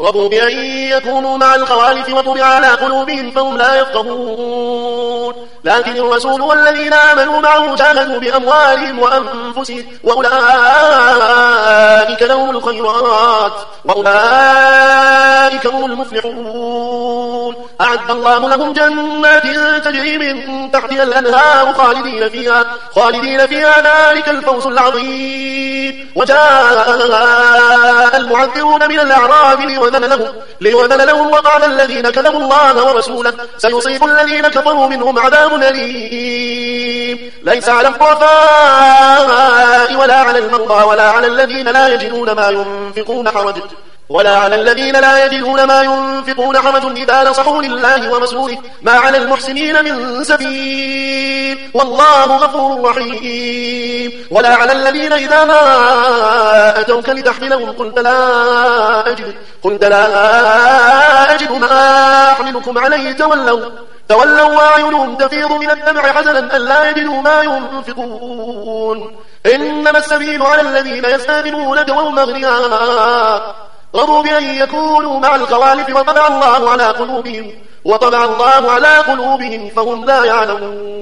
رضوا بأن يكونوا مع الخوالف وطبع على قلوبهم فهم لا يفقهون لكن الرسول والذين آمنوا معه جاهدوا بأموالهم وأنفسهم وأولئك لهم الخيرات وأولئك هم المفلحون أعد الله لهم جنات تجري من تحتها الأنهار خالدين فيها ذلك الفوز العظيم وجاء المعذرون من الأعراب ليؤذن لهم وقال الذين كذبوا الله ورسوله سيصيب الذين كفروا منهم عذاب أليم ليس على الضعفاء ولا على المرضى ولا على الذين لا يجدون ما ينفقون حرج إذا نصحوا لله ورسوله ما على المحسنين من سبيل والله غفور رحيم ولا على الذين إذا ما أتوك لتحملهم قلت لا أجد ما أحملكم عليه تولوا وأعينهم تفيض من الدمع حزنا أن لا يجدوا ما ينفقون إنما السبيل على الذين يستأذنونك وهم أغنياء رضوا بأن يكونوا مع الخوالف وطبع الله على قلوبهم فهم لا يعلمون